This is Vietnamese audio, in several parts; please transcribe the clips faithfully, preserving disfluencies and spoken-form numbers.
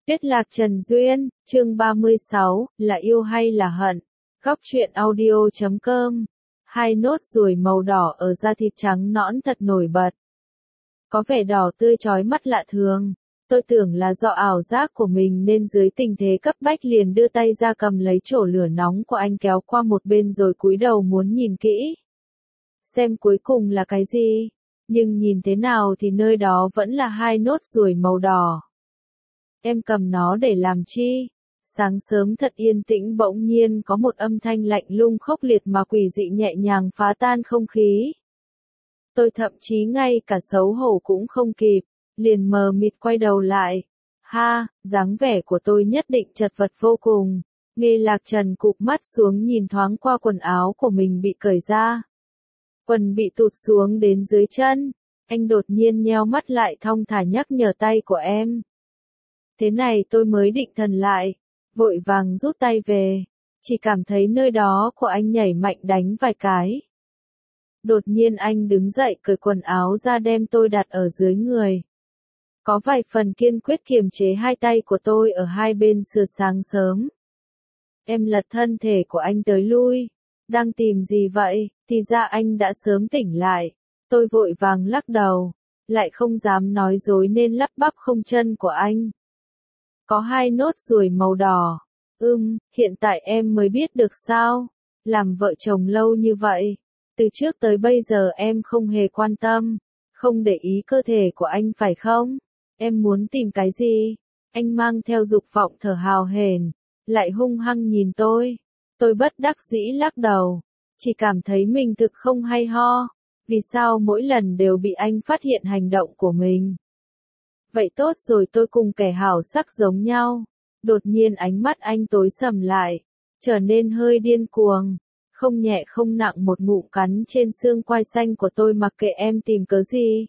Tuyết Lạc Trần Duyên, chương ba mươi sáu, là yêu hay là hận? Góc truyện audio chấm com. Hai nốt ruồi màu đỏ ở da thịt trắng nõn thật nổi bật. Có vẻ đỏ tươi chói mắt lạ thường. Tôi tưởng là do ảo giác của mình nên dưới tình thế cấp bách liền đưa tay ra cầm lấy chổi lửa nóng của anh kéo qua một bên rồi cúi đầu muốn nhìn kỹ. Xem cuối cùng là cái gì? Nhưng nhìn thế nào thì nơi đó vẫn là hai nốt ruồi màu đỏ. Em cầm nó để làm chi? Sáng sớm thật yên tĩnh bỗng nhiên có một âm thanh lạnh lùng khốc liệt mà quỷ dị nhẹ nhàng phá tan không khí. Tôi thậm chí ngay cả xấu hổ cũng không kịp, liền mờ mịt quay đầu lại. Ha, dáng vẻ của tôi nhất định chật vật vô cùng. Nghe Lạc Trần cụp mắt xuống nhìn thoáng qua quần áo của mình bị cởi ra. Quần bị tụt xuống đến dưới chân. Anh đột nhiên nheo mắt lại thong thả nhắc nhở tay của em. Thế này tôi mới định thần lại, vội vàng rút tay về, chỉ cảm thấy nơi đó của anh nhảy mạnh đánh vài cái. Đột nhiên anh đứng dậy cởi quần áo ra đem tôi đặt ở dưới người. Có vài phần kiên quyết kiềm chế hai tay của tôi ở hai bên sườn sáng sớm. Em lật thân thể của anh tới lui. Đang tìm gì vậy? Thì ra anh đã sớm tỉnh lại. Tôi vội vàng lắc đầu, lại không dám nói dối nên lắp bắp không chân của anh. Có hai nốt ruồi màu đỏ. Ừm, hiện tại em mới biết được sao? Làm vợ chồng lâu như vậy. Từ trước tới bây giờ em không hề quan tâm. Không để ý cơ thể của anh phải không? Em muốn tìm cái gì? Anh mang theo dục vọng thở hào hển. Lại hung hăng nhìn tôi. Tôi bất đắc dĩ lắc đầu. Chỉ cảm thấy mình thực không hay ho. Vì sao mỗi lần đều bị anh phát hiện hành động của mình? Vậy tốt rồi tôi cùng kẻ hảo sắc giống nhau. Đột nhiên ánh mắt anh tối sầm lại, trở nên hơi điên cuồng. Không nhẹ không nặng một ngụm cắn trên xương quai xanh của tôi mặc kệ em tìm cớ gì.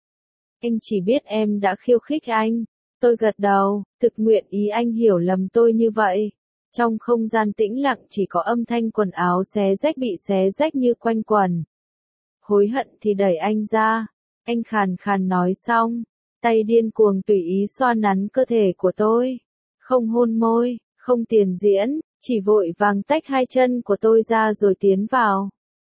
Anh chỉ biết em đã khiêu khích anh. Tôi gật đầu, thực nguyện ý anh hiểu lầm tôi như vậy. Trong không gian tĩnh lặng chỉ có âm thanh quần áo xé rách bị xé rách như quanh quẩn. Hối hận thì đẩy anh ra. Anh khàn khàn nói xong. Tay điên cuồng tùy ý xoa nắn cơ thể của tôi. Không hôn môi, không tiền diễn, chỉ vội vàng tách hai chân của tôi ra rồi tiến vào.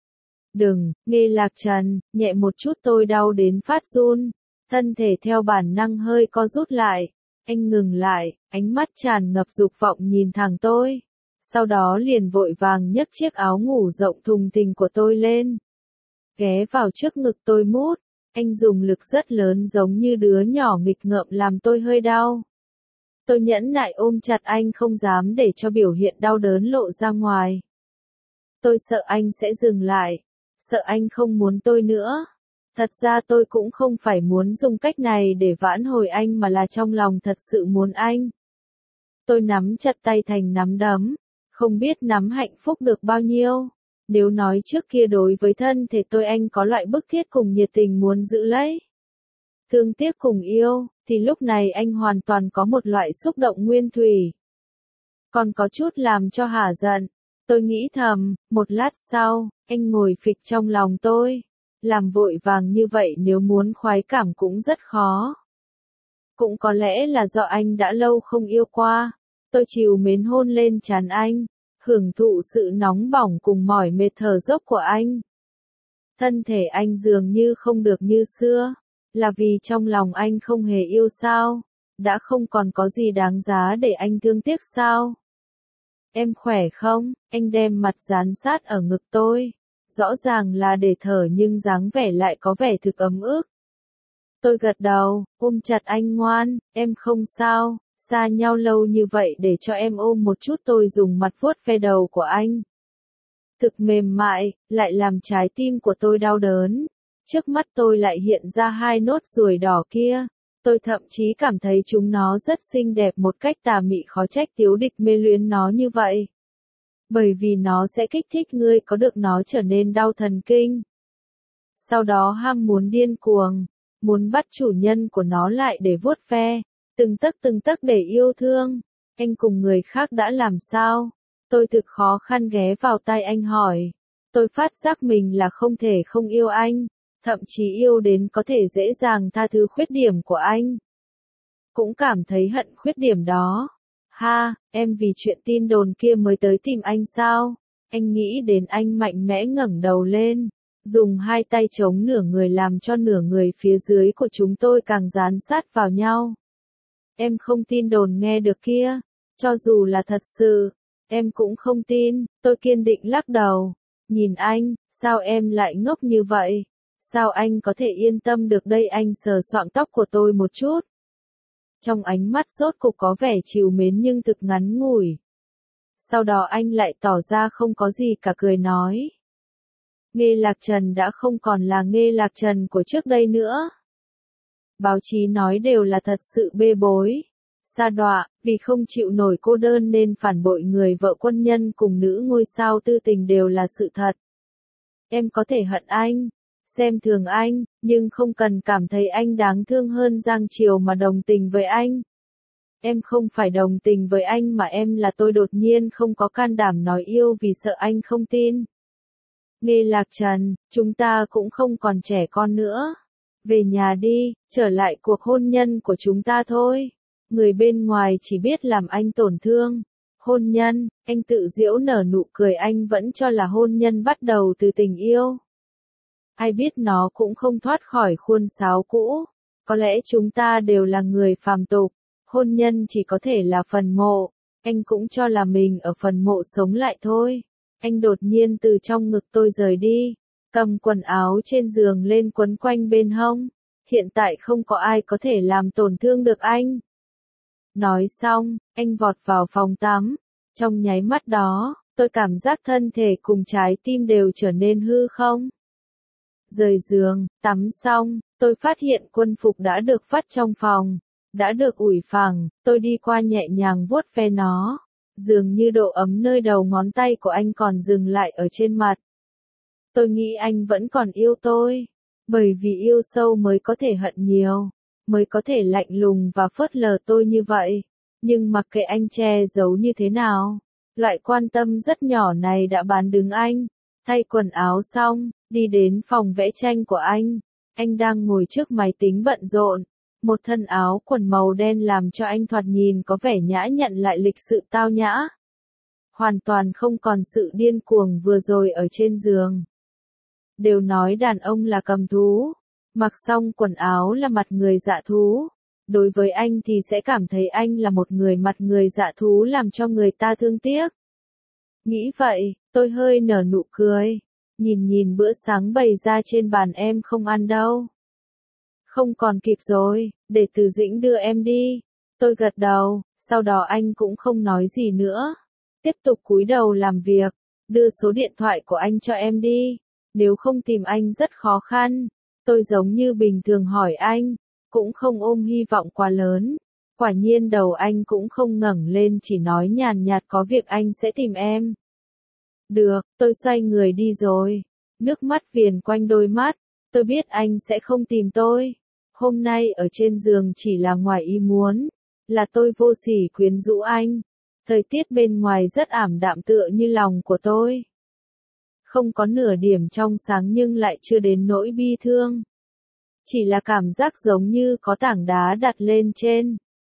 Đừng, nghe Lạc Trần, nhẹ một chút tôi đau đến phát run. Thân thể theo bản năng hơi co rút lại. Anh ngừng lại, ánh mắt tràn ngập dục vọng nhìn thẳng tôi. Sau đó liền vội vàng nhấc chiếc áo ngủ rộng thùng thình của tôi lên. Ghé vào trước ngực tôi mút. Anh dùng lực rất lớn giống như đứa nhỏ nghịch ngợm làm tôi hơi đau. Tôi nhẫn nại ôm chặt anh không dám để cho biểu hiện đau đớn lộ ra ngoài. Tôi sợ anh sẽ dừng lại. Sợ anh không muốn tôi nữa. Thật ra tôi cũng không phải muốn dùng cách này để vãn hồi anh mà là trong lòng thật sự muốn anh. Tôi nắm chặt tay thành nắm đấm. Không biết nắm hạnh phúc được bao nhiêu. Nếu nói trước kia đối với thân thể tôi anh có loại bức thiết cùng nhiệt tình muốn giữ lấy. Thương tiếc cùng yêu, thì lúc này anh hoàn toàn có một loại xúc động nguyên thủy. Còn có chút làm cho hả giận. Tôi nghĩ thầm, một lát sau, anh ngồi phịch trong lòng tôi. Làm vội vàng như vậy nếu muốn khoái cảm cũng rất khó. Cũng có lẽ là do anh đã lâu không yêu qua. Tôi trìu mến hôn lên trán anh. Hưởng thụ sự nóng bỏng cùng mỏi mệt thở dốc của anh. Thân thể anh dường như không được như xưa. Là vì trong lòng anh không hề yêu sao? Đã không còn có gì đáng giá để anh thương tiếc sao? Em khỏe không? Anh đem mặt dán sát ở ngực tôi. Rõ ràng là để thở nhưng dáng vẻ lại có vẻ thực ấm ức. Tôi gật đầu, ôm chặt anh ngoan, em không sao. Xa nhau lâu như vậy để cho em ôm một chút tôi dùng mặt vuốt ve đầu của anh. Thực mềm mại, lại làm trái tim của tôi đau đớn. Trước mắt tôi lại hiện ra hai nốt ruồi đỏ kia. Tôi thậm chí cảm thấy chúng nó rất xinh đẹp một cách tà mị khó trách Tiếu Địch mê luyến nó như vậy. Bởi vì nó sẽ kích thích ngươi có được nó trở nên đau thần kinh. Sau đó ham muốn điên cuồng, muốn bắt chủ nhân của nó lại để vuốt ve. Từng tấc từng tấc để yêu thương. Anh cùng người khác đã làm sao? Tôi thực khó khăn ghé vào tai anh hỏi. Tôi phát giác mình là không thể không yêu anh. Thậm chí yêu đến có thể dễ dàng tha thứ khuyết điểm của anh. cũng cảm thấy hận khuyết điểm đó. Ha, em vì chuyện tin đồn kia mới tới tìm anh sao? Anh nghĩ đến anh mạnh mẽ ngẩng đầu lên, dùng hai tay chống nửa người làm cho nửa người phía dưới của chúng tôi càng dán sát vào nhau. Em không tin đồn nghe được kia, cho dù là thật sự, em cũng không tin, tôi kiên định lắc đầu. Nhìn anh, sao em lại ngốc như vậy? Sao anh có thể yên tâm được đây? Anh sờ soạng tóc của tôi một chút. Trong ánh mắt rốt cục có vẻ trìu mến nhưng thực ngắn ngủi. Sau đó anh lại tỏ ra không có gì cả, cười nói. Nghê Lạc Trần đã không còn là Nghê Lạc Trần của trước đây nữa. Báo chí nói đều là thật sự bê bối, sa đọa, vì không chịu nổi cô đơn nên phản bội người vợ quân nhân cùng nữ ngôi sao tư tình đều là sự thật. Em có thể hận anh, xem thường anh, nhưng không cần cảm thấy anh đáng thương hơn Giang Triều mà đồng tình với anh. Em không phải đồng tình với anh mà em là tôi đột nhiên không có can đảm nói yêu vì sợ anh không tin. Nghê Lạc Trần, chúng ta cũng không còn trẻ con nữa. Về nhà đi, trở lại cuộc hôn nhân của chúng ta thôi. Người bên ngoài chỉ biết làm anh tổn thương. Hôn nhân, anh tự giễu nở nụ cười, anh vẫn cho là hôn nhân bắt đầu từ tình yêu. Ai biết nó cũng không thoát khỏi khuôn sáo cũ. Có lẽ chúng ta đều là người phàm tục. Hôn nhân chỉ có thể là phần mộ. Anh cũng cho là mình ở phần mộ sống lại thôi. Anh đột nhiên từ trong ngực tôi rời đi, cầm quần áo trên giường lên quấn quanh bên hông. Hiện tại không có ai có thể làm tổn thương được anh. Nói xong, anh vọt vào phòng tắm. Trong nháy mắt đó, tôi cảm giác thân thể cùng trái tim đều trở nên hư không. Rời giường, tắm xong, tôi phát hiện quân phục đã được vắt trong phòng, đã được ủi phẳng, tôi đi qua nhẹ nhàng vuốt ve nó. Dường như độ ấm nơi đầu ngón tay của anh còn dừng lại ở trên mặt. Tôi nghĩ anh vẫn còn yêu tôi, bởi vì yêu sâu mới có thể hận nhiều, mới có thể lạnh lùng và phớt lờ tôi như vậy. Nhưng mặc kệ anh che giấu như thế nào, loại quan tâm rất nhỏ này đã bán đứng anh. Thay quần áo xong, đi đến phòng vẽ tranh của anh. Anh đang ngồi trước máy tính bận rộn. Một thân áo quần màu đen làm cho anh thoạt nhìn có vẻ nhã nhặn lại lịch sự tao nhã. Hoàn toàn không còn sự điên cuồng vừa rồi ở trên giường. Đều nói đàn ông là cầm thú, mặc xong quần áo là mặt người dạ thú. Đối với anh thì sẽ cảm thấy anh là một người mặt người dạ thú làm cho người ta thương tiếc. Nghĩ vậy, tôi hơi nở nụ cười. Nhìn nhìn bữa sáng bày ra trên bàn, em không ăn đâu. Không còn kịp rồi, để Từ Dĩnh đưa em đi. Tôi gật đầu, sau đó anh cũng không nói gì nữa. Tiếp tục cúi đầu làm việc, đưa số điện thoại của anh cho em đi. Nếu không tìm anh rất khó khăn. Tôi giống như bình thường hỏi anh, cũng không ôm hy vọng quá lớn. Quả nhiên đầu anh cũng không ngẩng lên, chỉ nói nhàn nhạt có việc anh sẽ tìm em. Được, tôi xoay người đi rồi. Nước mắt viền quanh đôi mắt. Tôi biết anh sẽ không tìm tôi. Hôm nay ở trên giường chỉ là ngoài ý muốn. Là tôi vô sỉ quyến rũ anh. Thời tiết bên ngoài rất ảm đạm tựa như lòng của tôi. Không có nửa điểm trong sáng nhưng lại chưa đến nỗi bi thương. Chỉ là cảm giác giống như có tảng đá đặt lên trên.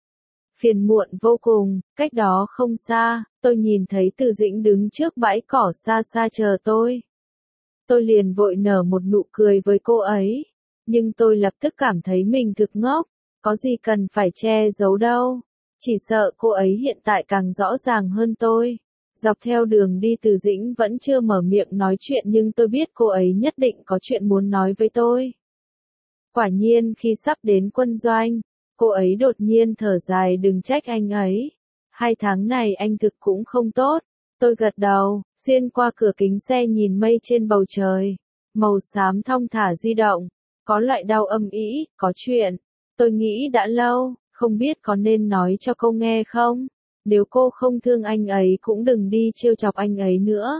Phiền muộn vô cùng, cách đó không xa, tôi nhìn thấy Từ Dĩnh đứng trước bãi cỏ xa xa chờ tôi. Tôi liền vội nở một nụ cười với cô ấy. Nhưng tôi lập tức cảm thấy mình thực ngốc, có gì cần phải che giấu đâu. Chỉ sợ cô ấy hiện tại càng rõ ràng hơn tôi. Dọc theo đường đi Từ Dĩnh vẫn chưa mở miệng nói chuyện nhưng tôi biết cô ấy nhất định có chuyện muốn nói với tôi. Quả nhiên khi sắp đến quân doanh, cô ấy đột nhiên thở dài, đừng trách anh ấy. Hai tháng này anh thực cũng không tốt. Tôi gật đầu, xuyên qua cửa kính xe nhìn mây trên bầu trời. Màu xám thong thả di động. Có loại đau âm ỉ, có chuyện. Tôi nghĩ đã lâu, không biết có nên nói cho cô nghe không? Nếu cô không thương anh ấy cũng đừng đi trêu chọc anh ấy nữa.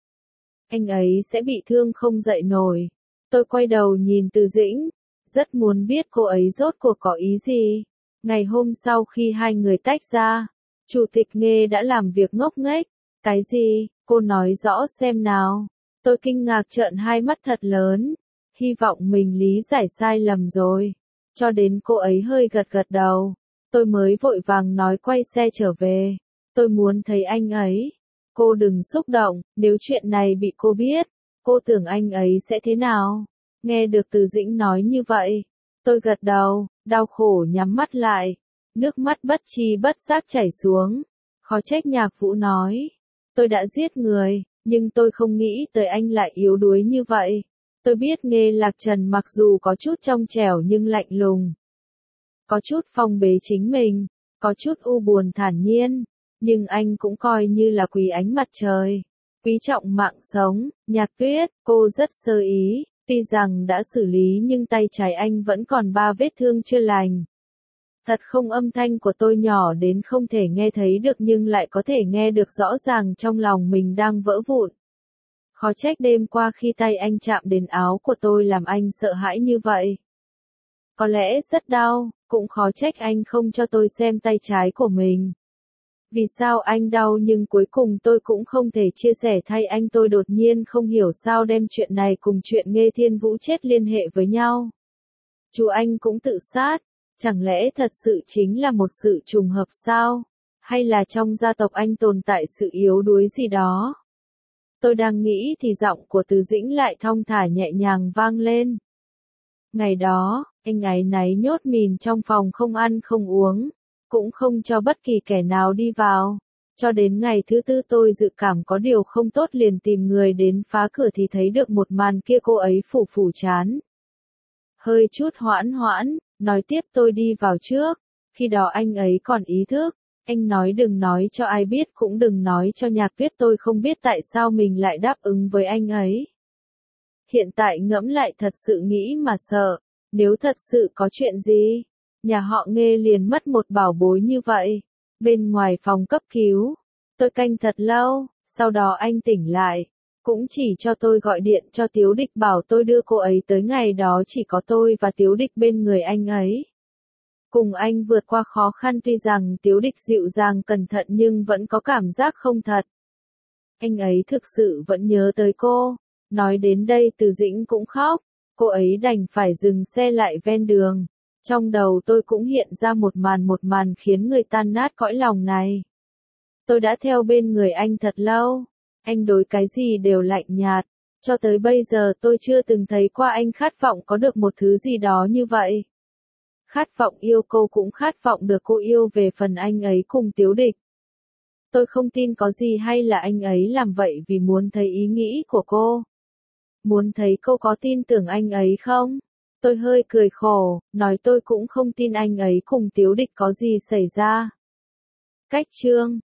Anh ấy sẽ bị thương không dậy nổi. Tôi quay đầu nhìn Từ Dĩnh. Rất muốn biết cô ấy rốt cuộc có ý gì. Ngày hôm sau khi hai người tách ra, Chủ tịch Nghê đã làm việc ngốc nghếch. Cái gì? Cô nói rõ xem nào. Tôi kinh ngạc trợn hai mắt thật lớn. Hy vọng mình lý giải sai lầm rồi. Cho đến cô ấy hơi gật gật đầu. Tôi mới vội vàng nói quay xe trở về. Tôi muốn thấy anh ấy. Cô đừng xúc động, nếu chuyện này bị cô biết, cô tưởng anh ấy sẽ thế nào? Nghe được Từ Dĩnh nói như vậy, tôi gật đầu, đau khổ nhắm mắt lại, nước mắt bất tri bất giác chảy xuống. Khó trách Nhạc Vũ nói, tôi đã giết người, nhưng tôi không nghĩ tới anh lại yếu đuối như vậy. Tôi biết Nghê Lạc Trần mặc dù có chút trong trẻo nhưng lạnh lùng, có chút phong bế chính mình, có chút u buồn thản nhiên, nhưng anh cũng coi như là quý ánh mặt trời, quý trọng mạng sống. Nhạc Tuyết, cô rất sơ ý, tuy rằng đã xử lý nhưng tay trái anh vẫn còn ba vết thương chưa lành. Thật không, âm thanh của tôi nhỏ đến không thể nghe thấy được nhưng lại có thể nghe được rõ ràng trong lòng mình đang vỡ vụn. Khó trách đêm qua khi tay anh chạm đến áo của tôi làm anh sợ hãi như vậy. Có lẽ rất đau, cũng khó trách anh không cho tôi xem tay trái của mình. Vì sao anh đau nhưng cuối cùng tôi cũng không thể chia sẻ thay anh. Tôi đột nhiên không hiểu sao đem chuyện này cùng chuyện Nghê Thiên Vũ chết liên hệ với nhau. Chú anh cũng tự sát, chẳng lẽ thật sự chính là một sự trùng hợp sao? Hay là trong gia tộc anh tồn tại sự yếu đuối gì đó? Tôi đang nghĩ thì giọng của Từ Dĩnh lại thong thả nhẹ nhàng vang lên. Ngày đó, anh ấy náy nhốt mìn trong phòng không ăn không uống, cũng không cho bất kỳ kẻ nào đi vào. Cho đến ngày thứ tư tôi dự cảm có điều không tốt liền tìm người đến phá cửa thì thấy được một màn kia, cô ấy phủ phủ chán. Hơi chút hoãn hoãn, nói tiếp tôi đi vào trước, khi đó anh ấy còn ý thức. Anh nói đừng nói cho ai biết cũng đừng nói cho Nhạc Tuyết. Tôi không biết tại sao mình lại đáp ứng với anh ấy. Hiện tại ngẫm lại thật sự nghĩ mà sợ, nếu thật sự có chuyện gì, nhà họ Nghê liền mất một bảo bối như vậy. Bên ngoài phòng cấp cứu, tôi canh thật lâu, sau đó anh tỉnh lại, cũng chỉ cho tôi gọi điện cho Tiếu Địch bảo tôi đưa cô ấy tới. Ngày đó chỉ có tôi và Tiếu Địch bên người anh ấy. Cùng anh vượt qua khó khăn, tuy rằng Tiếu Địch dịu dàng cẩn thận nhưng vẫn có cảm giác không thật. Anh ấy thực sự vẫn nhớ tới cô. Nói đến đây Từ Dĩnh cũng khóc, cô ấy đành phải dừng xe lại ven đường. Trong đầu tôi cũng hiện ra một màn một màn khiến người tan nát cõi lòng này. Tôi đã theo bên người anh thật lâu, anh đối cái gì đều lạnh nhạt, cho tới bây giờ tôi chưa từng thấy qua anh khát vọng có được một thứ gì đó như vậy. Khát vọng yêu cô cũng khát vọng được cô yêu. Về phần anh ấy cùng Tiếu Địch, tôi không tin có gì, hay là anh ấy làm vậy vì muốn thấy ý nghĩ của cô. Muốn thấy cô có tin tưởng anh ấy không? Tôi hơi cười khổ, nói tôi cũng không tin anh ấy cùng Tiếu Địch có gì xảy ra. Cách chương